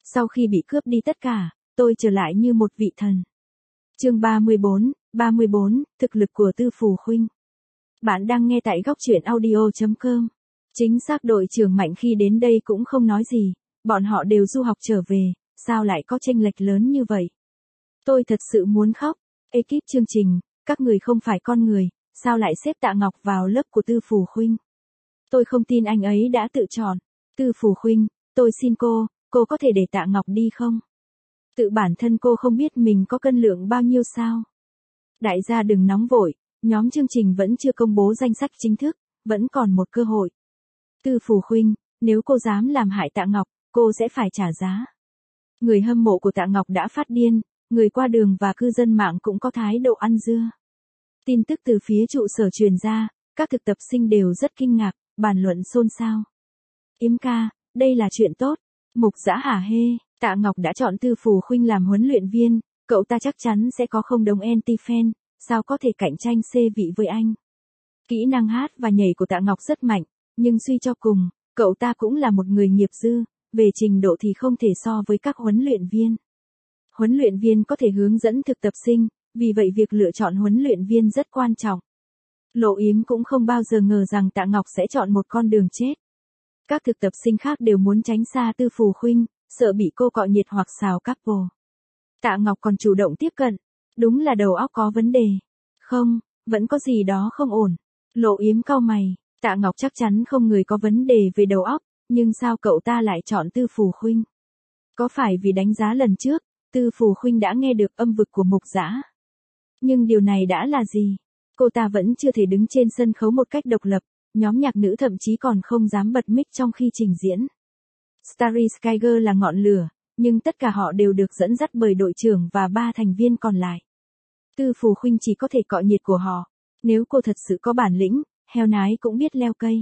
Sau khi bị cướp đi tất cả, tôi trở lại như một vị thần. Chương 34, thực lực của Tư Phù Khuynh. Bạn đang nghe tại góc truyện audio.com. Chính xác đội trưởng Mạnh khi đến đây cũng không nói gì, bọn họ đều du học trở về, sao lại có chênh lệch lớn như vậy? Tôi thật sự muốn khóc. Ekip chương trình, các người không phải con người, sao lại xếp Tạ Ngọc vào lớp của Tư Phù Khuynh? Tôi không tin anh ấy đã tự chọn. Tư Phù Khuynh, tôi xin cô có thể để Tạ Ngọc đi không? Tự bản thân cô không biết mình có cân lượng bao nhiêu sao? Đại gia đừng nóng vội, nhóm chương trình vẫn chưa công bố danh sách chính thức, vẫn còn một cơ hội. Tư Phù Khuynh, nếu cô dám làm hại Tạ Ngọc, cô sẽ phải trả giá. Người hâm mộ của Tạ Ngọc đã phát điên, người qua đường và cư dân mạng cũng có thái độ ăn dưa. Tin tức từ phía trụ sở truyền ra, các thực tập sinh đều rất kinh ngạc, bàn luận xôn xao. Yếm ca, đây là chuyện tốt. Mục Dã hả hê, Tạ Ngọc đã chọn Tư Phù Khuynh làm huấn luyện viên, cậu ta chắc chắn sẽ có không đồng anti-fan, sao có thể cạnh tranh xê vị với anh. Kỹ năng hát và nhảy của Tạ Ngọc rất mạnh, nhưng suy cho cùng, cậu ta cũng là một người nghiệp dư, về trình độ thì không thể so với các huấn luyện viên. Huấn luyện viên có thể hướng dẫn thực tập sinh, vì vậy việc lựa chọn huấn luyện viên rất quan trọng. Lộ Yếm cũng không bao giờ ngờ rằng Tạ Ngọc sẽ chọn một con đường chết. Các thực tập sinh khác đều muốn tránh xa Tư Phù Khuynh, sợ bị cô cọ nhiệt hoặc xào couple. Tạ Ngọc còn chủ động tiếp cận, đúng là đầu óc có vấn đề. Không, vẫn có gì đó không ổn. Lộ Yếm cau mày, Tạ Ngọc chắc chắn không người có vấn đề về đầu óc, nhưng sao cậu ta lại chọn Tư Phù Khuynh? Có phải vì đánh giá lần trước, Tư Phù Khuynh đã nghe được âm vực của Mục Dã? Nhưng điều này đã là gì? Cô ta vẫn chưa thể đứng trên sân khấu một cách độc lập, nhóm nhạc nữ thậm chí còn không dám bật mic trong khi trình diễn. Starry Sky Girl là ngọn lửa, nhưng tất cả họ đều được dẫn dắt bởi đội trưởng và 3 thành viên còn lại. Tư Phù Khuynh chỉ có thể cọ nhiệt của họ. Nếu cô thật sự có bản lĩnh, heo nái cũng biết leo cây.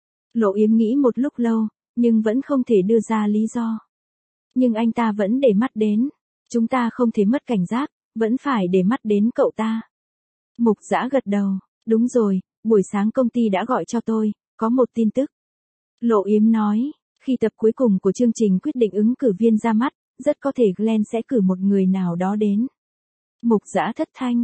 Lộ Yếm nghĩ một lúc lâu, nhưng vẫn không thể đưa ra lý do. Nhưng anh ta vẫn để mắt đến. Chúng ta không thể mất cảnh giác, vẫn phải để mắt đến cậu ta. Mục Dã gật đầu, đúng rồi, buổi sáng công ty đã gọi cho tôi, có một tin tức. Lộ Yếm nói, khi tập cuối cùng của chương trình quyết định ứng cử viên ra mắt, rất có thể Glenn sẽ cử một người nào đó đến. Mục Dã thất thanh,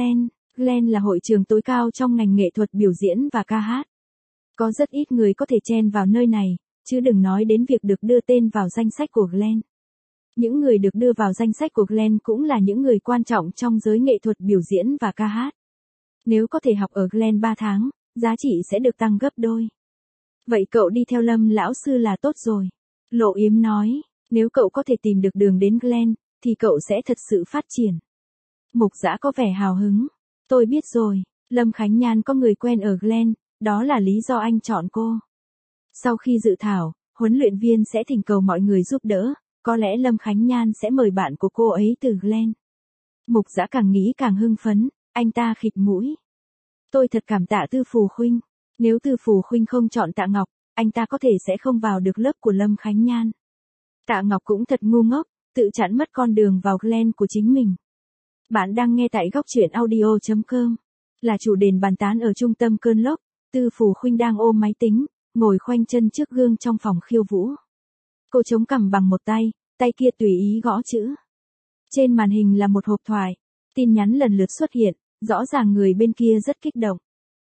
Glenn là hội trường tối cao trong ngành nghệ thuật biểu diễn và ca hát. Có rất ít người có thể chen vào nơi này, chứ đừng nói đến việc được đưa tên vào danh sách của Glenn. Những người được đưa vào danh sách của Glenn cũng là những người quan trọng trong giới nghệ thuật biểu diễn và ca hát. Nếu có thể học ở Glenn 3 tháng, giá trị sẽ được tăng gấp đôi. Vậy cậu đi theo Lâm lão sư là tốt rồi. Lộ Yếm nói, nếu cậu có thể tìm được đường đến Glenn, thì cậu sẽ thật sự phát triển. Mục Dã có vẻ hào hứng. Tôi biết rồi, Lâm Khánh Nhan có người quen ở Glenn, đó là lý do anh chọn cô. Sau khi dự thảo, huấn luyện viên sẽ thỉnh cầu mọi người giúp đỡ, có lẽ Lâm Khánh Nhan sẽ mời bạn của cô ấy từ Glenn. Mục Dã càng nghĩ càng hưng phấn, anh ta khịt mũi. Tôi thật cảm tạ Tư Phù Khuynh. Nếu Tư Phù Khuynh không chọn Tạ Ngọc, anh ta có thể sẽ không vào được lớp của Lâm Khánh Nhan. Tạ Ngọc cũng thật ngu ngốc, tự chặn mất con đường vào Glenn của chính mình. Bạn đang nghe tại góc truyện audio.com. Là chủ đền bàn tán ở trung tâm cơn lốc, Tư Phù Khuynh đang ôm máy tính, ngồi khoanh chân trước gương trong phòng khiêu vũ. Cô chống cằm bằng một tay, tay kia tùy ý gõ chữ. Trên màn hình là một hộp thoại, tin nhắn lần lượt xuất hiện, rõ ràng người bên kia rất kích động.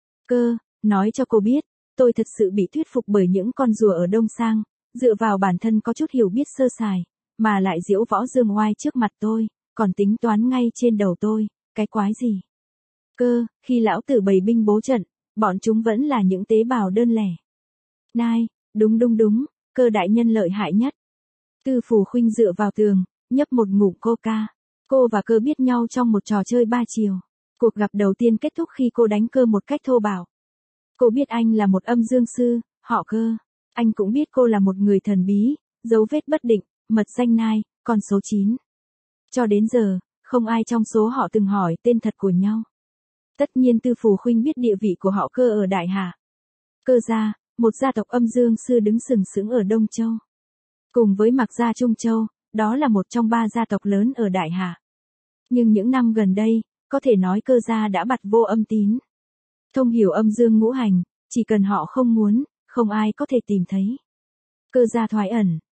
Nói cho cô biết, tôi thật sự bị thuyết phục bởi những con rùa ở Đông Sang, dựa vào bản thân có chút hiểu biết sơ sài, mà lại diễu võ dương oai trước mặt tôi, còn tính toán ngay trên đầu tôi, cái quái gì. Khi lão tử bày binh bố trận, bọn chúng vẫn là những tế bào đơn lẻ. Nai, đúng, Cơ đại nhân lợi hại nhất. Tư Phù Khuynh dựa vào tường, nhấp một ngụm coca. Cô và Cơ biết nhau trong một trò chơi 3 chiều. Cuộc gặp đầu tiên kết thúc khi cô đánh Cơ một cách thô bạo. Cô biết anh là một âm dương sư, họ Cơ. Anh cũng biết cô là một người thần bí, dấu vết bất định, mật danh Nai, con số 9. Cho đến giờ, không ai trong số họ từng hỏi tên thật của nhau. Tất nhiên Tư Phù Khuynh biết địa vị của họ Cơ ở Đại Hà. Cơ gia, một gia tộc âm dương sư đứng sừng sững ở Đông Châu. Cùng với Mạc gia Trung Châu, đó là một trong 3 gia tộc lớn ở Đại Hà. Nhưng những năm gần đây, có thể nói Cơ gia đã bặt vô âm tín. Thông hiểu âm dương ngũ hành, chỉ cần họ không muốn, không ai có thể tìm thấy. Cơ gia thoái ẩn,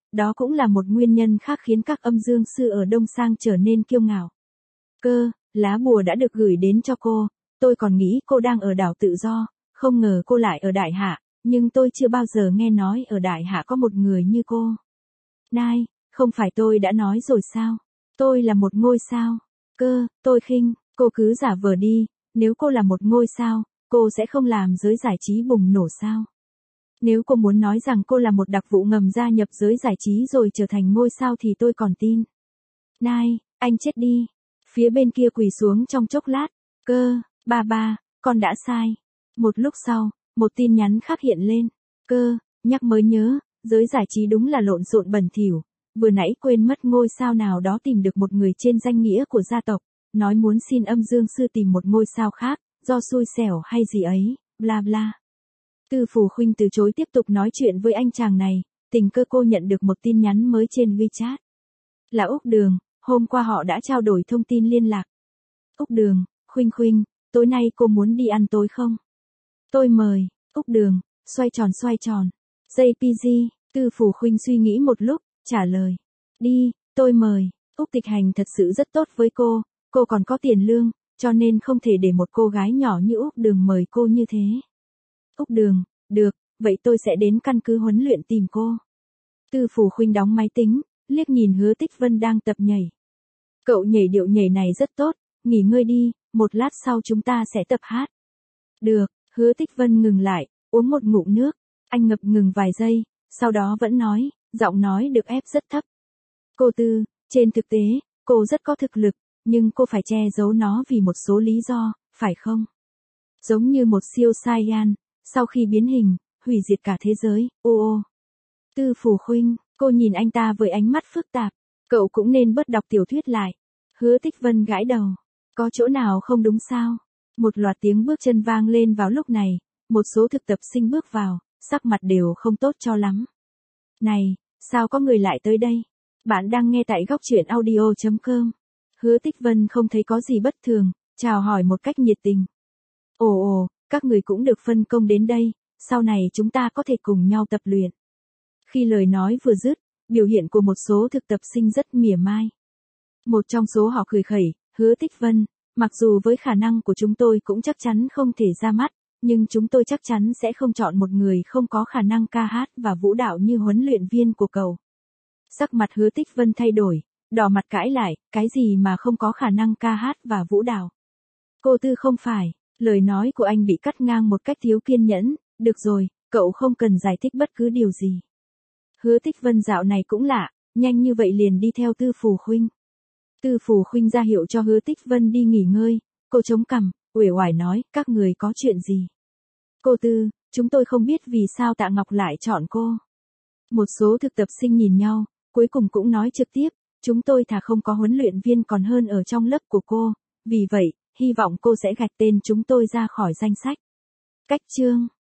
đó cũng là một nguyên nhân khác khiến các âm dương sư ở Đông Sang trở nên kiêu ngạo. Lá bùa đã được gửi đến cho cô, tôi còn nghĩ cô đang ở đảo tự do, không ngờ cô lại ở Đại Hạ, nhưng tôi chưa bao giờ nghe nói ở Đại Hạ có một người như cô. Nai, không phải tôi đã nói rồi sao? Tôi là một ngôi sao. Tôi khinh, cô cứ giả vờ đi, nếu cô là một ngôi sao, cô sẽ không làm giới giải trí bùng nổ sao? Nếu cô muốn nói rằng cô là một đặc vụ ngầm gia nhập giới giải trí rồi trở thành ngôi sao thì tôi còn tin. Nai, anh chết đi. Phía bên kia quỳ xuống trong chốc lát. Ba, con đã sai. Một lúc sau, một tin nhắn khác hiện lên. Nhắc mới nhớ, giới giải trí đúng là lộn xộn bẩn thỉu. Vừa nãy quên mất ngôi sao nào đó tìm được một người trên danh nghĩa của gia tộc, nói muốn xin âm dương sư tìm một ngôi sao khác, do xui xẻo hay gì ấy, bla bla. Tư Phù Khuynh từ chối tiếp tục nói chuyện với anh chàng này, tình cờ cô nhận được một tin nhắn mới trên WeChat. Là Úc Đường, hôm qua họ đã trao đổi thông tin liên lạc. Úc Đường, Khuynh, tối nay cô muốn đi ăn tối không? Tôi mời. Úc Đường, xoay tròn. JPG, Tư Phù Khuynh suy nghĩ một lúc, trả lời. Đi, tôi mời. Úc Tịch Hành thật sự rất tốt với cô còn có tiền lương, cho nên không thể để một cô gái nhỏ như Úc Đường mời cô như thế. Úc Đường, được, vậy tôi sẽ đến căn cứ huấn luyện tìm cô. Tư Phù Khuynh đóng máy tính, liếc nhìn Hứa Tích Vân đang tập nhảy. Cậu nhảy điệu nhảy này rất tốt, nghỉ ngơi đi, một lát sau chúng ta sẽ tập hát. Được, Hứa Tích Vân ngừng lại, uống một ngụm nước, anh ngập ngừng vài giây, sau đó vẫn nói, giọng nói được ép rất thấp. Cô Tư, trên thực tế, cô rất có thực lực, nhưng cô phải che giấu nó vì một số lý do, phải không? Giống như một siêu Saiyan, sau khi biến hình, hủy diệt cả thế giới, Tư Phù Khuynh, cô nhìn anh ta với ánh mắt phức tạp, cậu cũng nên bớt đọc tiểu thuyết lại. Hứa Tích Vân gãi đầu, có chỗ nào không đúng sao? Một loạt tiếng bước chân vang lên vào lúc này, một số thực tập sinh bước vào, sắc mặt đều không tốt cho lắm. Này, sao có người lại tới đây? Bạn đang nghe tại góc truyện audio.com. Hứa Tích Vân không thấy có gì bất thường, chào hỏi một cách nhiệt tình. Các người cũng được phân công đến đây, sau này chúng ta có thể cùng nhau tập luyện. Khi lời nói vừa dứt, biểu hiện của một số thực tập sinh rất mỉa mai. Một trong số họ cười khẩy, Hứa Tích Vân, mặc dù với khả năng của chúng tôi cũng chắc chắn không thể ra mắt, nhưng chúng tôi chắc chắn sẽ không chọn một người không có khả năng ca hát và vũ đạo như huấn luyện viên của cậu. Sắc mặt Hứa Tích Vân thay đổi, đỏ mặt cãi lại, cái gì mà không có khả năng ca hát và vũ đạo? Cô Tư không phải, lời nói của anh bị cắt ngang một cách thiếu kiên nhẫn, được rồi, cậu không cần giải thích bất cứ điều gì. Hứa Tích Vân dạo này cũng lạ, nhanh như vậy liền đi theo Tư Phù Khuynh. Tư Phù Khuynh ra hiệu cho Hứa Tích Vân đi nghỉ ngơi, cô chống cằm, uể oải nói, các người có chuyện gì? Cô Tư, chúng tôi không biết vì sao Tạ Ngọc lại chọn cô. Một số thực tập sinh nhìn nhau, cuối cùng cũng nói trực tiếp, chúng tôi thà không có huấn luyện viên còn hơn ở trong lớp của cô, vì vậy, hy vọng cô sẽ gạch tên chúng tôi ra khỏi danh sách. Cách chương